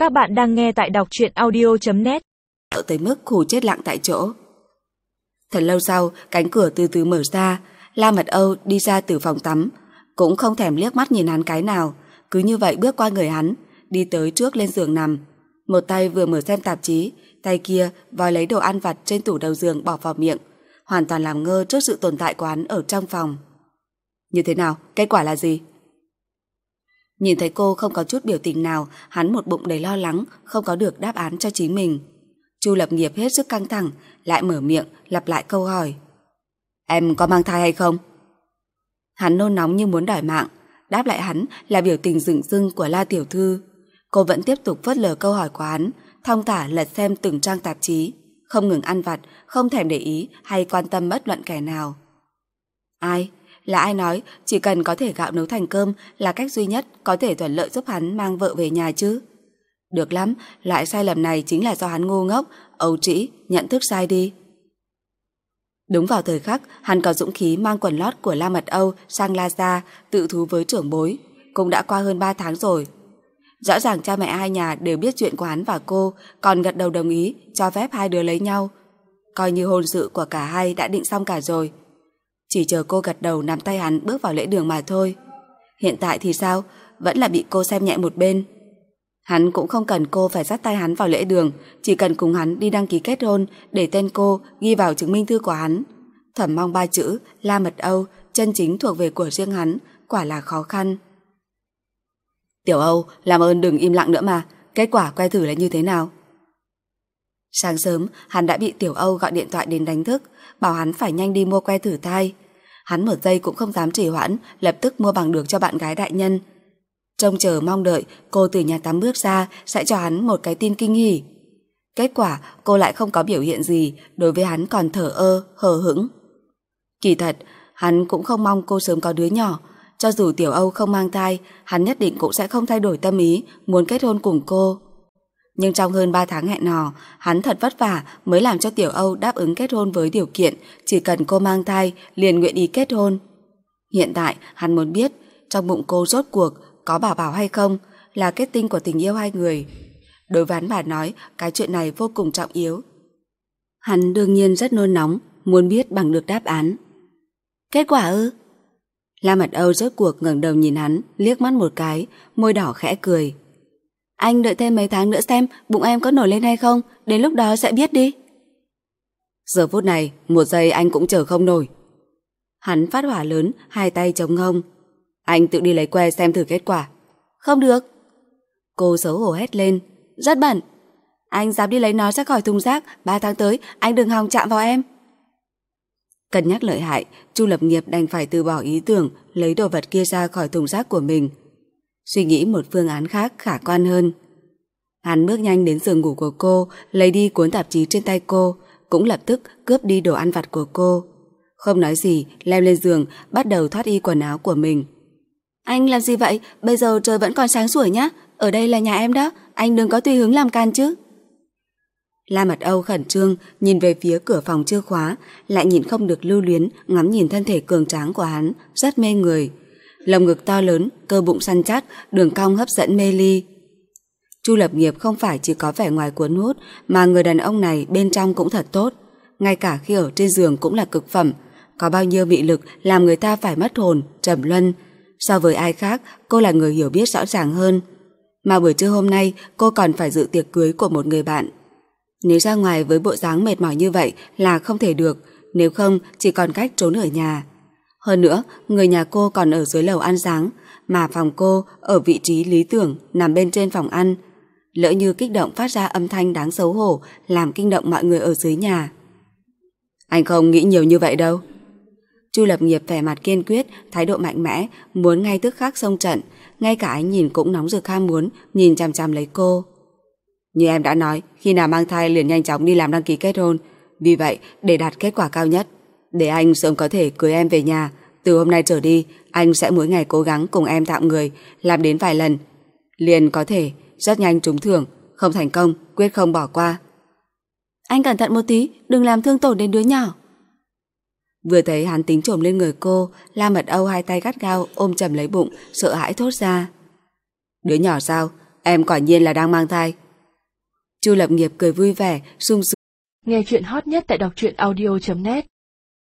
Các bạn đang nghe tại đọc truyện audio.net. Tới mức hù chết lặng tại chỗ. Thật lâu sau, cánh cửa từ từ mở ra, La Mật Âu đi ra từ phòng tắm, cũng không thèm liếc mắt nhìn hắn cái nào, cứ như vậy bước qua người hắn, đi tới trước lên giường nằm. Một tay vừa mở xem tạp chí, tay kia vòi lấy đồ ăn vặt trên tủ đầu giường bỏ vào miệng, hoàn toàn làm ngơ trước sự tồn tại của hắn ở trong phòng. Như thế nào? Kết quả là gì? Nhìn thấy cô không có chút biểu tình nào, hắn một bụng đầy lo lắng, không có được đáp án cho chính mình. Chu Lập Nghiệp hết sức căng thẳng, lại mở miệng, lặp lại câu hỏi. Em có mang thai hay không? Hắn nôn nóng như muốn đòi mạng, đáp lại hắn là biểu tình rừng rưng của La Tiểu Thư. Cô vẫn tiếp tục phớt lờ câu hỏi của hắn, thong thả lật xem từng trang tạp chí, không ngừng ăn vặt, không thèm để ý hay quan tâm bất luận kẻ nào. Ai? Là ai nói chỉ cần có thể gạo nấu thành cơm là cách duy nhất có thể thuận lợi giúp hắn mang vợ về nhà chứ? Được lắm, loại sai lầm này chính là do hắn ngu ngốc, ấu trĩ, nhận thức sai đi. Đúng vào thời khắc, hắn có dũng khí mang quần lót của La Mật Âu sang La Gia tự thú với trưởng bối. Cũng đã qua hơn 3 tháng rồi. Rõ ràng cha mẹ hai nhà đều biết chuyện của hắn và cô, còn gật đầu đồng ý cho phép hai đứa lấy nhau. Coi như hôn sự của cả hai đã định xong cả rồi. Chỉ chờ cô gật đầu nắm tay hắn bước vào lễ đường mà thôi. Hiện tại thì sao? Vẫn là bị cô xem nhẹ một bên. Hắn cũng không cần cô phải dắt tay hắn vào lễ đường, chỉ cần cùng hắn đi đăng ký kết hôn để tên cô ghi vào chứng minh thư của hắn. Thầm mong 3 chữ La Mật Âu chân chính thuộc về của riêng hắn, quả là khó khăn. Tiểu Âu, làm ơn đừng im lặng nữa mà, kết quả que thử là như thế nào? Sáng sớm, hắn đã bị Tiểu Âu gọi điện thoại đến đánh thức, bảo hắn phải nhanh đi mua que thử thai. Hắn một giây cũng không dám trì hoãn, lập tức mua bằng được cho bạn gái đại nhân. Trông chờ mong đợi cô từ nhà tắm bước ra sẽ cho hắn một cái tin kinh hỉ. Kết quả cô lại không có biểu hiện gì, đối với hắn còn thờ ơ, hờ hững. Kỳ thật, hắn cũng không mong cô sớm có đứa nhỏ. Cho dù Tiểu Âu không mang thai, hắn nhất định cũng sẽ không thay đổi tâm ý muốn kết hôn cùng cô. Nhưng trong hơn 3 tháng hẹn hò, hắn thật vất vả mới làm cho Tiểu Âu đáp ứng kết hôn với điều kiện chỉ cần cô mang thai liền nguyện ý kết hôn. Hiện tại hắn muốn biết trong bụng cô rốt cuộc có bảo bảo hay không là kết tinh của tình yêu hai người. Đối với hắn mà nói, cái chuyện này vô cùng trọng yếu. Hắn đương nhiên rất nôn nóng, muốn biết bằng được đáp án. Kết quả ư? La Mật Âu rốt cuộc ngẩng đầu nhìn hắn, liếc mắt một cái, môi đỏ khẽ cười. Anh đợi thêm mấy tháng nữa xem bụng em có nổi lên hay không, đến lúc đó sẽ biết đi. Giờ phút này, một giây anh cũng chờ không nổi. Hắn phát hỏa lớn, hai tay chống hông. Anh tự đi lấy que xem thử kết quả. Không được. Cô xấu hổ hét lên. Rất bẩn. Anh dám đi lấy nó ra khỏi thùng rác, 3 tháng tới anh đừng hòng chạm vào em. Cân nhắc lợi hại, Chu Lập Nghiệp đành phải từ bỏ ý tưởng lấy đồ vật kia ra khỏi thùng rác của mình. Suy nghĩ một phương án khác khả quan hơn. Hắn bước nhanh đến giường ngủ của cô, lấy đi cuốn tạp chí trên tay cô, cũng lập tức cướp đi đồ ăn vặt của cô. Không nói gì, leo lên giường, bắt đầu thoát y quần áo của mình. Anh làm gì vậy? Bây giờ trời vẫn còn sáng sủa nhá. Ở đây là nhà em đó, anh đừng có tùy hứng làm can chứ. La Mật Âu khẩn trương nhìn về phía cửa phòng chưa khóa, lại nhìn không được lưu luyến ngắm nhìn thân thể cường tráng của hắn, rất mê người. Lồng ngực to lớn, cơ bụng săn chắc, đường cong hấp dẫn mê ly. Chu Lập Nghiệp không phải chỉ có vẻ ngoài cuốn hút, mà người đàn ông này bên trong cũng thật tốt. Ngay cả khi ở trên giường cũng là cực phẩm, có bao nhiêu mị lực làm người ta phải mất hồn, trầm luân. So với ai khác, cô là người hiểu biết rõ ràng hơn. Mà buổi trưa hôm nay, cô còn phải dự tiệc cưới của một người bạn. Nếu ra ngoài với bộ dáng mệt mỏi như vậy là không thể được, nếu không chỉ còn cách trốn ở nhà. Hơn nữa, người nhà cô còn ở dưới lầu ăn sáng, mà phòng cô ở vị trí lý tưởng nằm bên trên phòng ăn. Lỡ như kích động phát ra âm thanh đáng xấu hổ, làm kinh động mọi người ở dưới nhà. Anh không nghĩ nhiều như vậy đâu. Chu Lập Nghiệp vẻ mặt kiên quyết, thái độ mạnh mẽ, muốn ngay tức khắc xông trận, ngay cả ánh nhìn cũng nóng rực ham muốn, nhìn chằm chằm lấy cô. Như em đã nói, khi nào mang thai liền nhanh chóng đi làm đăng ký kết hôn. Vì vậy, để đạt kết quả cao nhất, để anh sớm có thể cưới em về nhà, từ hôm nay trở đi, anh sẽ mỗi ngày cố gắng cùng em tạm người, làm đến vài lần. Liền có thể, rất nhanh trúng thưởng, không thành công, quyết không bỏ qua. Anh cẩn thận một tí, đừng làm thương tổn đến đứa nhỏ. Vừa thấy hắn tính trồm lên người cô, La Mật Âu hai tay gắt gao ôm chầm lấy bụng, sợ hãi thốt ra. Đứa nhỏ sao? Em quả nhiên là đang mang thai. Chu Lập Nghiệp cười vui vẻ, sung sướng. Nghe chuyện hot nhất tại đọc truyện audio.net